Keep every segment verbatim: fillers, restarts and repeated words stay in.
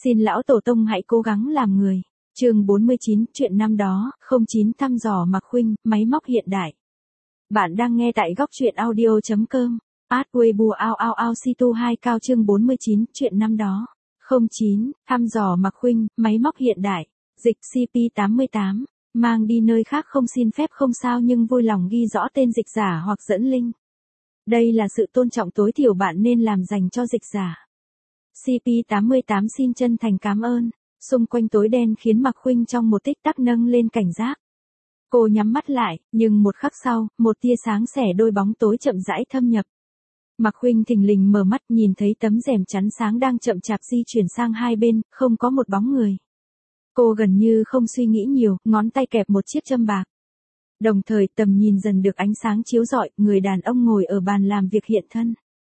Xin lão tổ tông hãy cố gắng làm người. Chương bốn mươi chín, chuyện năm đó, không chín thăm dò Mạc Khuynh, máy móc hiện đại. Bạn đang nghe tại góc truyện audio chấm com. Ad Weibo ao ao ao si tu hai cao chương bốn mươi chín, chuyện năm đó. không chín, thăm dò Mạc Khuynh, máy móc hiện đại. Dịch C P tám mươi tám, mang đi nơi khác không xin phép không sao nhưng vui lòng ghi rõ tên dịch giả hoặc dẫn link. Đây là sự tôn trọng tối thiểu bạn nên làm dành cho dịch giả. C P tám mươi tám xin chân thành cảm ơn. Xung quanh tối đen khiến Mạc Khuynh trong một tích tắc nâng lên cảnh giác. Cô nhắm mắt lại, nhưng một khắc sau, một tia sáng xẻ đôi bóng tối chậm rãi thâm nhập. Mạc Khuynh thình lình mở mắt nhìn thấy tấm rèm chắn sáng đang chậm chạp di chuyển sang hai bên, không có một bóng người. Cô gần như không suy nghĩ nhiều, ngón tay kẹp một chiếc châm bạc. Đồng thời tầm nhìn dần được ánh sáng chiếu rọi, người đàn ông ngồi ở bàn làm việc hiện thân.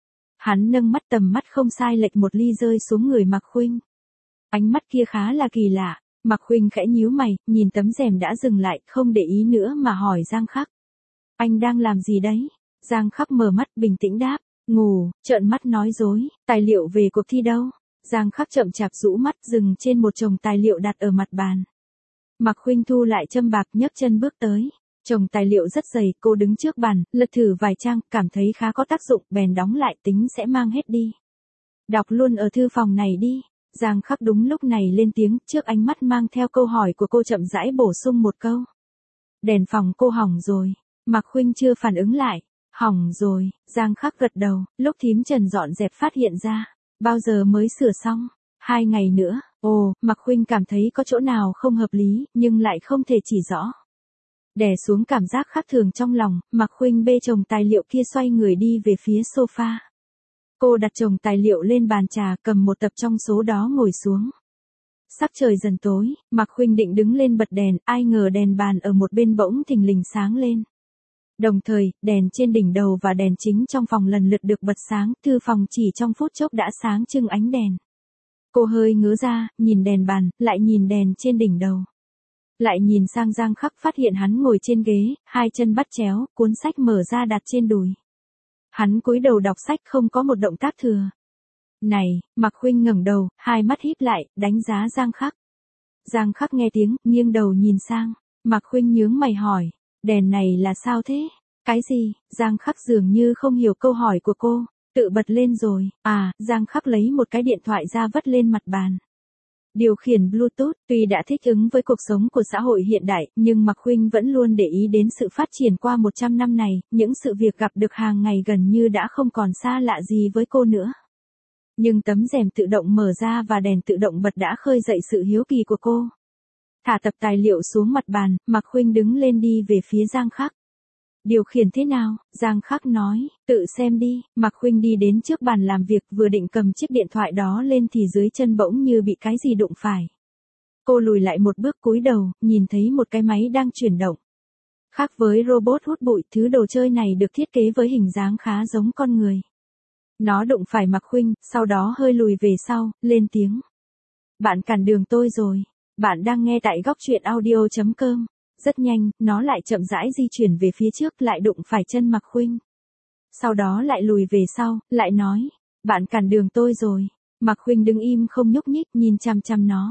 Hắn nâng mắt tầm mắt không sai lệch một ly rơi xuống người Mạc Khuynh. Ánh mắt kia khá là kỳ lạ, Mạc Khuynh khẽ nhíu mày, nhìn tấm rèm đã dừng lại, không để ý nữa mà hỏi Giang Khắc. Anh đang làm gì đấy? Giang Khắc mở mắt bình tĩnh đáp, ngủ, trợn mắt nói dối, tài liệu về cuộc thi đâu? Giang Khắc chậm chạp rũ mắt dừng trên một chồng tài liệu đặt ở mặt bàn. Mạc Khuynh thu lại châm bạc nhấc chân bước tới. Chồng tài liệu rất dày, cô đứng trước bàn, lật thử vài trang, cảm thấy khá có tác dụng, bèn đóng lại tính sẽ mang hết đi. Đọc luôn ở thư phòng này đi. Giang Khắc đúng lúc này lên tiếng, trước ánh mắt mang theo câu hỏi của cô chậm rãi bổ sung một câu. Đèn phòng cô hỏng rồi. Mạc Khuynh chưa phản ứng lại. Hỏng rồi, Giang Khắc gật đầu, lúc thím Trần dọn dẹp phát hiện ra. Bao giờ mới sửa xong? Hai ngày nữa. Ồ, Mạc Khuynh cảm thấy có chỗ nào không hợp lý, nhưng lại không thể chỉ rõ. Đè xuống cảm giác khác thường trong lòng, Mạc Khuynh bê chồng tài liệu kia xoay người đi về phía sofa. Cô đặt chồng tài liệu lên bàn trà, cầm một tập trong số đó ngồi xuống. Sắc trời dần tối, Mạc Khuynh định đứng lên bật đèn, ai ngờ đèn bàn ở một bên bỗng thình lình sáng lên. Đồng thời, đèn trên đỉnh đầu và đèn chính trong phòng lần lượt được bật sáng, thư phòng chỉ trong phút chốc đã sáng trưng ánh đèn. Cô hơi ngớ ra, nhìn đèn bàn, lại nhìn đèn trên đỉnh đầu. Lại nhìn sang Giang Khắc phát hiện hắn ngồi trên ghế, hai chân bắt chéo, cuốn sách mở ra đặt trên đùi. Hắn cúi đầu đọc sách không có một động tác thừa. Này, Mạc Khuynh ngẩng đầu, hai mắt híp lại, đánh giá Giang Khắc. Giang Khắc nghe tiếng, nghiêng đầu nhìn sang. Mạc Khuynh nhướng mày hỏi, đèn này là sao thế? Cái gì? Giang Khắc dường như không hiểu câu hỏi của cô, tự bật lên rồi. À, Giang Khắc lấy một cái điện thoại ra vất lên mặt bàn. Điều khiển Bluetooth, tuy đã thích ứng với cuộc sống của xã hội hiện đại, nhưng Mạc Khuynh vẫn luôn để ý đến sự phát triển qua một trăm năm này, những sự việc gặp được hàng ngày gần như đã không còn xa lạ gì với cô nữa. Nhưng tấm rèm tự động mở ra và đèn tự động bật đã khơi dậy sự hiếu kỳ của cô. Thả tập tài liệu xuống mặt bàn, Mạc Khuynh đứng lên đi về phía Giang Khắc. Điều khiển thế nào? Giang Khắc nói, tự xem đi. Mạc Khuynh đi đến trước bàn làm việc, vừa định cầm chiếc điện thoại đó lên thì dưới chân bỗng như bị cái gì đụng phải. Cô lùi lại một bước cúi đầu, nhìn thấy một cái máy đang chuyển động. Khác với robot hút bụi, thứ đồ chơi này được thiết kế với hình dáng khá giống con người. Nó đụng phải Mạc Khuynh, sau đó hơi lùi về sau, lên tiếng. Bạn cản đường tôi rồi. Bạn đang nghe tại góc truyện audio chấm com. Rất nhanh, nó lại chậm rãi di chuyển về phía trước, lại đụng phải chân Mạc Khuynh. Sau đó lại lùi về sau, lại nói, bạn cản đường tôi rồi. Mạc Khuynh đứng im không nhúc nhích, nhìn chăm chăm nó.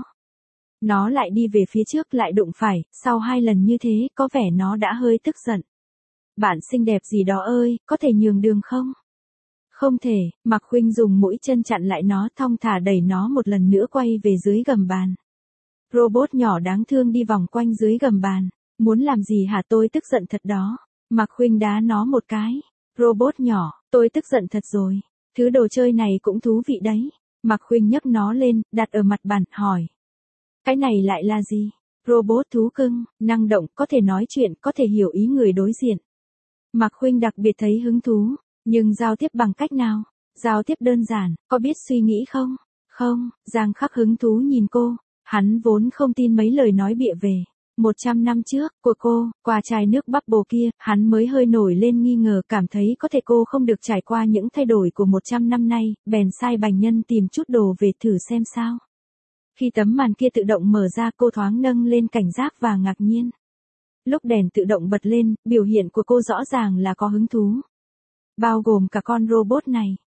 Nó lại đi về phía trước, lại đụng phải, sau hai lần như thế, có vẻ nó đã hơi tức giận. Bạn xinh đẹp gì đó ơi, có thể nhường đường không? Không thể. Mạc Khuynh dùng mũi chân chặn lại nó, thong thả đẩy nó một lần nữa quay về dưới gầm bàn. Robot nhỏ đáng thương đi vòng quanh dưới gầm bàn. Muốn làm gì hả, tôi tức giận thật đó. Mạc Khuynh đá nó một cái. Robot nhỏ, tôi tức giận thật rồi. Thứ đồ chơi này cũng thú vị đấy. Mạc Khuynh nhấc nó lên, đặt ở mặt bàn, hỏi. Cái này lại là gì? Robot thú cưng, năng động, có thể nói chuyện, có thể hiểu ý người đối diện. Mạc Khuynh đặc biệt thấy hứng thú. Nhưng giao tiếp bằng cách nào? Giao tiếp đơn giản, có biết suy nghĩ không? Không. Giang Khắc hứng thú nhìn cô. Hắn vốn không tin mấy lời nói bịa về. Một trăm năm trước, của cô, qua chai nước bubble kia, hắn mới hơi nổi lên nghi ngờ, cảm thấy có thể cô không được trải qua những thay đổi của một trăm năm nay, bèn sai bành nhân tìm chút đồ về thử xem sao. Khi tấm màn kia tự động mở ra, cô thoáng nâng lên cảnh giác và ngạc nhiên. Lúc đèn tự động bật lên, biểu hiện của cô rõ ràng là có hứng thú. Bao gồm cả con robot này.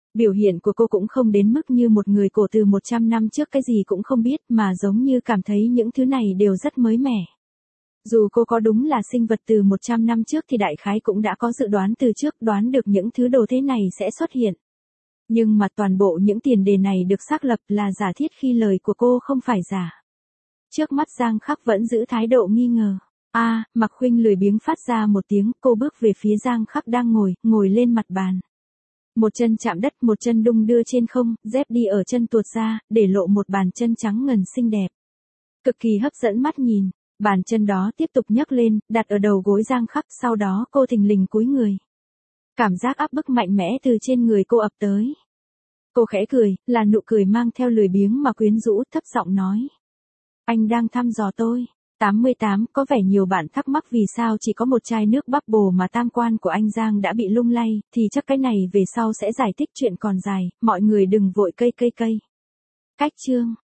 Biểu hiện của cô cũng không đến mức như một người cổ từ một trăm năm trước cái gì cũng không biết mà giống như cảm thấy những thứ này đều rất mới mẻ. Dù cô có đúng là sinh vật từ một trăm năm trước thì đại khái cũng đã có dự đoán từ trước, đoán được những thứ đồ thế này sẽ xuất hiện. Nhưng mà toàn bộ những tiền đề này được xác lập là giả thiết khi lời của cô không phải giả. Trước mắt Giang Khắc vẫn giữ thái độ nghi ngờ. A, à, Mạc Khuynh lười biếng phát ra một tiếng, cô bước về phía Giang Khắc đang ngồi, ngồi lên mặt bàn. Một chân chạm đất, một chân đung đưa trên không, dép đi ở chân tuột ra, để lộ một bàn chân trắng ngần xinh đẹp. Cực kỳ hấp dẫn mắt nhìn, bàn chân đó tiếp tục nhấc lên, đặt ở đầu gối Giang Khắc, sau đó cô thình lình cúi người. Cảm giác áp bức mạnh mẽ từ trên người cô ập tới. Cô khẽ cười, là nụ cười mang theo lười biếng mà quyến rũ, thấp giọng nói. Anh đang thăm dò tôi. tám mươi tám, có vẻ nhiều bạn thắc mắc vì sao chỉ có một chai nước bubble mà tam quan của anh Giang đã bị lung lay, thì chắc cái này về sau sẽ giải thích, chuyện còn dài, mọi người đừng vội cây cây cây. Cách chương